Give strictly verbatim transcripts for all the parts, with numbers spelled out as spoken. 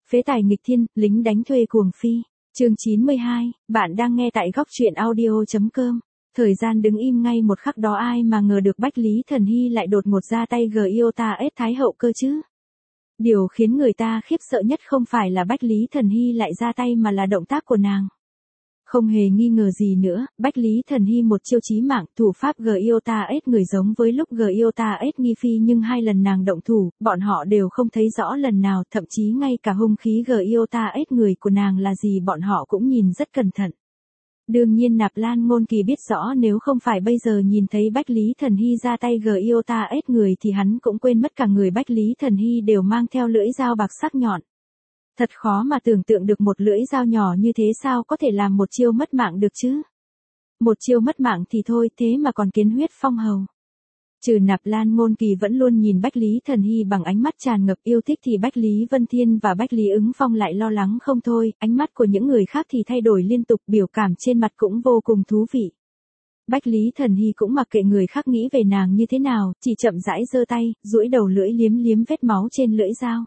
Phế tài nghịch thiên, lính đánh thuê cuồng phi. Chương chín mươi hai, bạn đang nghe tại góc truyện audio chấm com. Thời gian đứng im ngay một khắc đó, ai mà ngờ được Bách Lý Thần Hy lại đột ngột ra tay Giota ết Thái hậu cơ chứ. Điều khiến người ta khiếp sợ nhất không phải là Bách Lý Thần Hy lại ra tay mà là động tác của nàng. Không hề nghi ngờ gì nữa, Bách Lý Thần Hy một chiêu chí mạng, thủ pháp Giota ết người giống với lúc Giota ết nghi phi, nhưng hai lần nàng động thủ, bọn họ đều không thấy rõ lần nào, thậm chí ngay cả hung khí Giota ết người của nàng là gì bọn họ cũng nhìn rất cẩn thận. Đương nhiên Nạp Lan Ngôn Kỳ biết rõ nếu không phải bây giờ nhìn thấy Bách Lý Thần Hy ra tay Giota ết người thì hắn cũng quên mất cả người Bách Lý Thần Hy đều mang theo lưỡi dao bạc sắc nhọn. Thật khó mà tưởng tượng được một lưỡi dao nhỏ như thế sao có thể làm một chiêu mất mạng được chứ. Một chiêu mất mạng thì thôi, thế mà còn kiến huyết phong hầu. Trừ Nạp Lan Ngôn Kỳ vẫn luôn nhìn Bách Lý Thần Hy bằng ánh mắt tràn ngập yêu thích thì Bách Lý Vân Thiên và Bách Lý Ứng Phong lại lo lắng không thôi, ánh mắt của những người khác thì thay đổi liên tục, biểu cảm trên mặt cũng vô cùng thú vị. Bách Lý Thần Hy cũng mặc kệ người khác nghĩ về nàng như thế nào, chỉ chậm rãi giơ tay, duỗi đầu lưỡi liếm liếm vết máu trên lưỡi dao.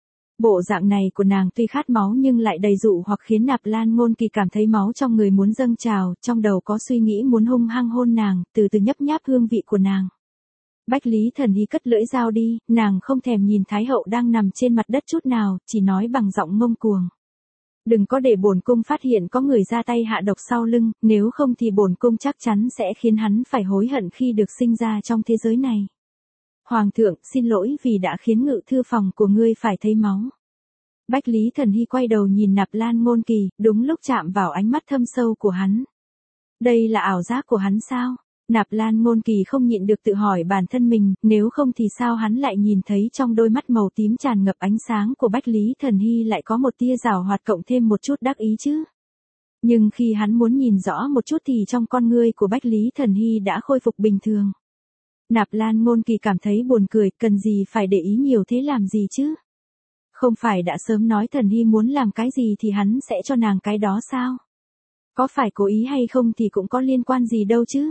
Bộ dạng này của nàng tuy khát máu nhưng lại đầy dụ hoặc khiến Nạp Lan Ngôn Kỳ cảm thấy máu trong người muốn dâng trào, trong đầu có suy nghĩ muốn hung hăng hôn nàng, từ từ nhấp nháp hương vị của nàng. Bách Lý Thần Hy cất lưỡi dao đi, nàng không thèm nhìn Thái hậu đang nằm trên mặt đất chút nào, chỉ nói bằng giọng ngông cuồng. Đừng có để bổn cung phát hiện có người ra tay hạ độc sau lưng, nếu không thì bổn cung chắc chắn sẽ khiến hắn phải hối hận khi được sinh ra trong thế giới này. Hoàng thượng, xin lỗi vì đã khiến ngự thư phòng của ngươi phải thấy máu. Bách Lý Thần Hy quay đầu nhìn Nạp Lan Ngôn Kỳ, đúng lúc chạm vào ánh mắt thâm sâu của hắn. Đây là ảo giác của hắn sao? Nạp Lan Ngôn Kỳ không nhịn được tự hỏi bản thân mình, nếu không thì sao hắn lại nhìn thấy trong đôi mắt màu tím tràn ngập ánh sáng của Bách Lý Thần Hy lại có một tia giảo hoạt cộng thêm một chút đắc ý chứ? Nhưng khi hắn muốn nhìn rõ một chút thì trong con ngươi của Bách Lý Thần Hy đã khôi phục bình thường. Nạp Lan Ngôn Kỳ cảm thấy buồn cười, cần gì phải để ý nhiều thế làm gì chứ? Không phải đã sớm nói Thần Hy muốn làm cái gì thì hắn sẽ cho nàng cái đó sao? Có phải cố ý hay không thì cũng có liên quan gì đâu chứ?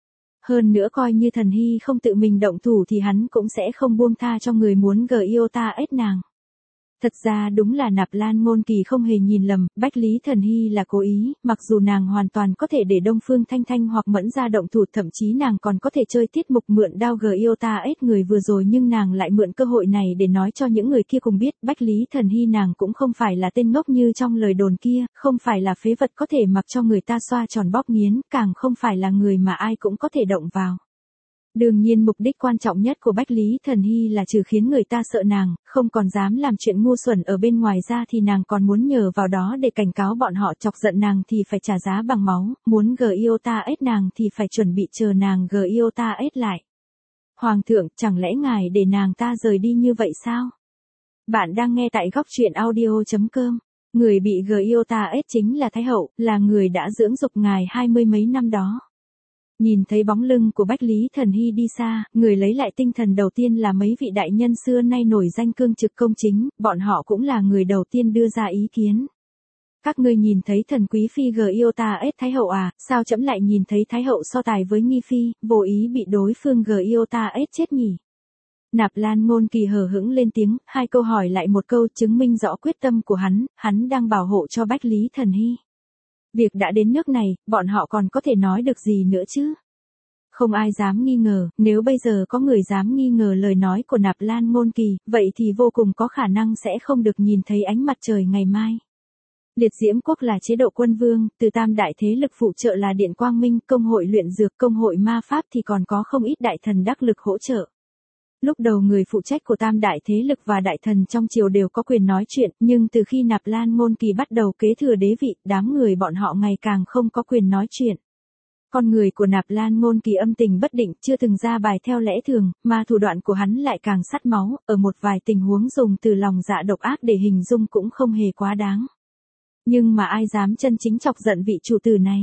Hơn nữa coi như Thần Hy không tự mình động thủ thì hắn cũng sẽ không buông tha cho người muốn Giota ết nàng. Thật ra đúng là Nạp Lan Ngôn Kỳ không hề nhìn lầm, Bách Lý Thần Hy là cố ý, mặc dù nàng hoàn toàn có thể để Đông Phương Thanh Thanh hoặc Mẫn ra động thủ, thậm chí nàng còn có thể chơi tiết mục mượn đao Giota ết người vừa rồi, nhưng nàng lại mượn cơ hội này để nói cho những người kia cùng biết Bách Lý Thần Hy nàng cũng không phải là tên ngốc như trong lời đồn kia, không phải là phế vật có thể mặc cho người ta xoa tròn bóp nghiến, càng không phải là người mà ai cũng có thể động vào. Đương nhiên mục đích quan trọng nhất của Bách Lý Thần Hy là trừ khiến người ta sợ nàng, không còn dám làm chuyện ngu xuẩn ở bên ngoài ra thì nàng còn muốn nhờ vào đó để cảnh cáo bọn họ, chọc giận nàng thì phải trả giá bằng máu, muốn Giota ết nàng thì phải chuẩn bị chờ nàng Giota ết lại. Hoàng thượng, chẳng lẽ ngài để nàng ta rời đi như vậy sao? Bạn đang nghe tại góc truyện audio chấm com. Người bị Giota ết chính là Thái hậu, là người đã dưỡng dục ngài hai mươi mấy năm đó. Nhìn thấy bóng lưng của Bách Lý Thần Hy đi xa, người lấy lại tinh thần đầu tiên là mấy vị đại nhân xưa nay nổi danh cương trực công chính, bọn họ cũng là người đầu tiên đưa ra ý kiến. Các ngươi nhìn thấy thần quý phi Giota ết Thái hậu à, sao trẫm lại nhìn thấy Thái hậu so tài với nghi phi, vô ý bị đối phương Giota ết chết nhỉ? Nạp Lan Ngôn Kỳ hờ hững lên tiếng, hai câu hỏi lại một câu chứng minh rõ quyết tâm của hắn, hắn đang bảo hộ cho Bách Lý Thần Hy. Việc đã đến nước này, bọn họ còn có thể nói được gì nữa chứ? Không ai dám nghi ngờ, nếu bây giờ có người dám nghi ngờ lời nói của Nạp Lan Ngôn Kỳ, vậy thì vô cùng có khả năng sẽ không được nhìn thấy ánh mặt trời ngày mai. Liệt Diễm Quốc là chế độ quân vương, từ tam đại thế lực phụ trợ là Điện Quang Minh, công hội luyện dược, công hội ma pháp thì còn có không ít đại thần đắc lực hỗ trợ. Lúc đầu người phụ trách của tam đại thế lực và đại thần trong triều đều có quyền nói chuyện, nhưng từ khi Nạp Lan Ngôn Kỳ bắt đầu kế thừa đế vị, đám người bọn họ ngày càng không có quyền nói chuyện. Con người của Nạp Lan Ngôn Kỳ âm tình bất định, chưa từng ra bài theo lẽ thường, mà thủ đoạn của hắn lại càng sắt máu, ở một vài tình huống dùng từ lòng dạ độc ác để hình dung cũng không hề quá đáng. Nhưng mà ai dám chân chính chọc giận vị chủ tử này?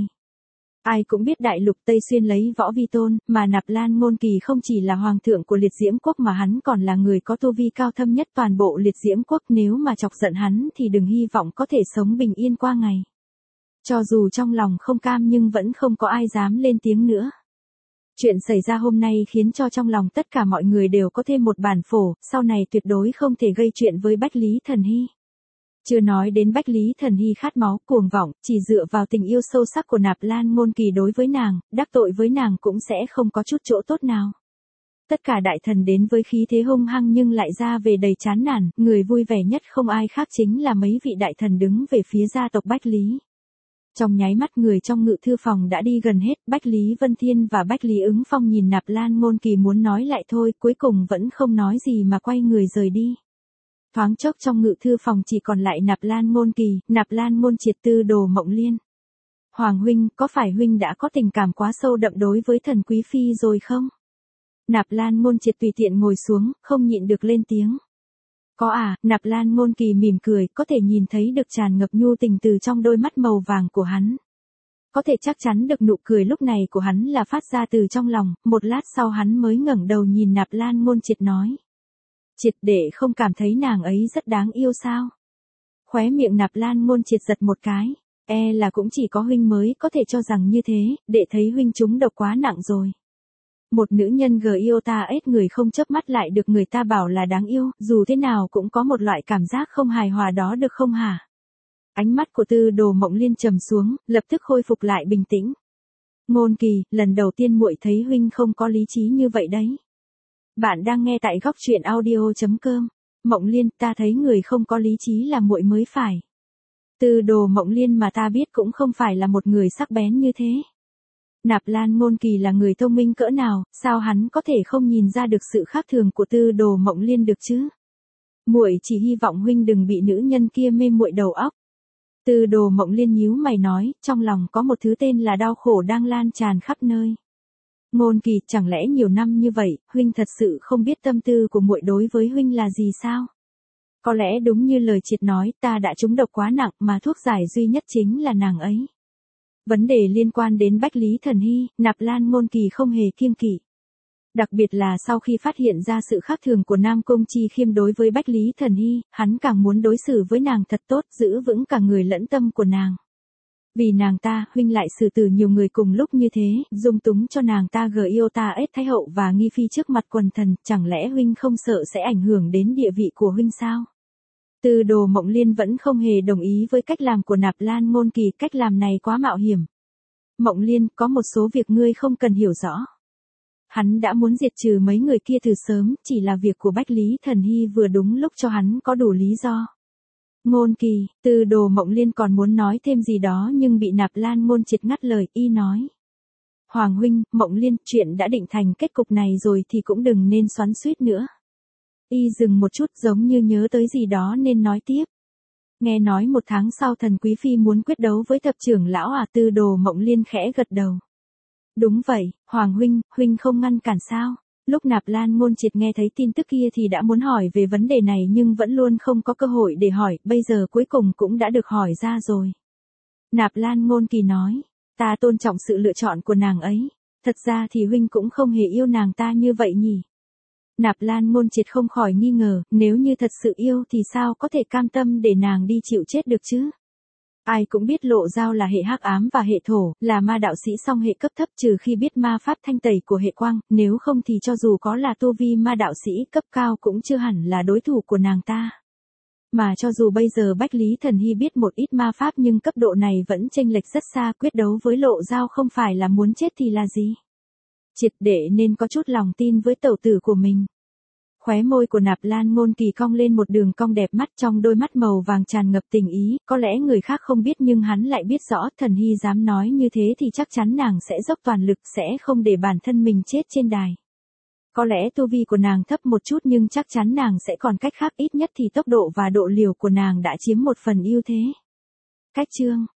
Ai cũng biết đại lục Tây Xuyên lấy võ vi tôn, mà Nạp Lan Ngôn Kỳ không chỉ là hoàng thượng của Liệt Diễm Quốc mà hắn còn là người có tu vi cao thâm nhất toàn bộ Liệt Diễm Quốc, nếu mà chọc giận hắn thì đừng hy vọng có thể sống bình yên qua ngày. Cho dù trong lòng không cam nhưng vẫn không có ai dám lên tiếng nữa. Chuyện xảy ra hôm nay khiến cho trong lòng tất cả mọi người đều có thêm một bản phổ, sau này tuyệt đối không thể gây chuyện với Bách Lý Thần Hy. Chưa nói đến Bách Lý Thần Hy khát máu, cuồng vọng, chỉ dựa vào tình yêu sâu sắc của Nạp Lan Ngôn Kỳ đối với nàng, đắc tội với nàng cũng sẽ không có chút chỗ tốt nào. Tất cả đại thần đến với khí thế hung hăng nhưng lại ra về đầy chán nản, người vui vẻ nhất không ai khác chính là mấy vị đại thần đứng về phía gia tộc Bách Lý. Trong nháy mắt người trong ngự thư phòng đã đi gần hết, Bách Lý Vân Thiên và Bách Lý Ứng Phong nhìn Nạp Lan Ngôn Kỳ muốn nói lại thôi, cuối cùng vẫn không nói gì mà quay người rời đi. Thoáng chốc trong ngự thư phòng chỉ còn lại Nạp Lan Ngôn Kỳ, Nạp Lan Ngôn Triệt Tư Đồ Mộng Liên. Hoàng huynh, có phải huynh đã có tình cảm quá sâu đậm đối với thần quý phi rồi không? Nạp Lan Ngôn Triệt tùy tiện ngồi xuống, không nhịn được lên tiếng. Có à, Nạp Lan Ngôn Kỳ mỉm cười, có thể nhìn thấy được tràn ngập nhu tình từ trong đôi mắt màu vàng của hắn. Có thể chắc chắn được nụ cười lúc này của hắn là phát ra từ trong lòng, một lát sau hắn mới ngẩng đầu nhìn Nạp Lan Ngôn Triệt nói. Triệt đệ không cảm thấy nàng ấy rất đáng yêu sao? Khóe miệng Nạp Lan Ngôn Triệt giật một cái, e là cũng chỉ có huynh mới có thể cho rằng như thế, đệ thấy huynh trúng độc quá nặng rồi. Một nữ nhân gờ yêu ta ết người không chớp mắt lại được người ta bảo là đáng yêu, dù thế nào cũng có một loại cảm giác không hài hòa đó được không hả? Ánh mắt của Tư Đồ Mộng Liên trầm xuống, lập tức khôi phục lại bình tĩnh. Ngôn Kỳ, lần đầu tiên muội thấy huynh không có lý trí như vậy đấy. Bạn đang nghe tại góc truyện audio chấm com. Mộng Liên, ta thấy người không có lý trí là muội mới phải. Tư Đồ Mộng Liên mà ta biết cũng không phải là một người sắc bén như thế. Nạp Lan Ngôn Kỳ là người thông minh cỡ nào, sao hắn có thể không nhìn ra được sự khác thường của Tư Đồ Mộng Liên được chứ? Muội chỉ hy vọng huynh đừng bị nữ nhân kia mê muội đầu óc. Tư Đồ Mộng Liên nhíu mày nói, trong lòng có một thứ tên là đau khổ đang lan tràn khắp nơi. Ngôn Kỳ, chẳng lẽ nhiều năm như vậy, huynh thật sự không biết tâm tư của muội đối với huynh là gì sao? Có lẽ đúng như lời Triệt nói, ta đã trúng độc quá nặng mà thuốc giải duy nhất chính là nàng ấy. Vấn đề liên quan đến Bách Lý Thần Hy, Nạp Lan Ngôn Kỳ không hề kiêng kỵ. Đặc biệt là sau khi phát hiện ra sự khác thường của Nam Cung Chi Khiêm đối với Bách Lý Thần Hy, hắn càng muốn đối xử với nàng thật tốt, giữ vững cả người lẫn tâm của nàng. Vì nàng ta, huynh lại xử tử nhiều người cùng lúc như thế, dung túng cho nàng ta gờ yêu ta ết thái hậu và nghi phi trước mặt quần thần, chẳng lẽ huynh không sợ sẽ ảnh hưởng đến địa vị của huynh sao? Tư Đồ Mộng Liên vẫn không hề đồng ý với cách làm của Nạp Lan Ngôn Kỳ, cách làm này quá mạo hiểm. Mộng Liên, có một số việc ngươi không cần hiểu rõ. Hắn đã muốn diệt trừ mấy người kia từ sớm, chỉ là việc của Bách Lý Thần Hy vừa đúng lúc cho hắn có đủ lý do. Ngôn Kỳ, Tư Đồ Mộng Liên còn muốn nói thêm gì đó nhưng bị Nạp Lan Ngôn Triệt ngắt lời, y nói. Hoàng huynh, Mộng Liên, chuyện đã định thành kết cục này rồi thì cũng đừng nên xoắn xuýt nữa. Y dừng một chút giống như nhớ tới gì đó nên nói tiếp. Nghe nói một tháng sau thần quý phi muốn quyết đấu với thập trưởng lão à? Tư Đồ Mộng Liên khẽ gật đầu. Đúng vậy, Hoàng huynh, huynh không ngăn cản sao? Lúc Nạp Lan Ngôn Triệt nghe thấy tin tức kia thì đã muốn hỏi về vấn đề này nhưng vẫn luôn không có cơ hội để hỏi, bây giờ cuối cùng cũng đã được hỏi ra rồi. Nạp Lan Ngôn Kỳ nói, ta tôn trọng sự lựa chọn của nàng ấy, thật ra thì huynh cũng không hề yêu nàng ta như vậy nhỉ? Nạp Lan Ngôn Triệt không khỏi nghi ngờ, nếu như thật sự yêu thì sao có thể cam tâm để nàng đi chịu chết được chứ? Ai cũng biết Lộ Giao là hệ hắc ám và hệ thổ, là ma đạo sĩ song hệ cấp thấp trừ khi biết ma pháp thanh tẩy của hệ quang, nếu không thì cho dù có là tu vi ma đạo sĩ cấp cao cũng chưa hẳn là đối thủ của nàng ta. Mà cho dù bây giờ Bách Lý Thần Hy biết một ít ma pháp nhưng cấp độ này vẫn chênh lệch rất xa, quyết đấu với Lộ Giao không phải là muốn chết thì là gì? Triệt để nên có chút lòng tin với tẩu tử của mình. Khóe môi của Nạp Lan Ngôn Kỳ cong lên một đường cong đẹp mắt, trong đôi mắt màu vàng tràn ngập tình ý, có lẽ người khác không biết nhưng hắn lại biết rõ, Thần Hy dám nói như thế thì chắc chắn nàng sẽ dốc toàn lực, sẽ không để bản thân mình chết trên đài. Có lẽ tu vi của nàng thấp một chút nhưng chắc chắn nàng sẽ còn cách khác, ít nhất thì tốc độ và độ liều của nàng đã chiếm một phần ưu thế. Cách chương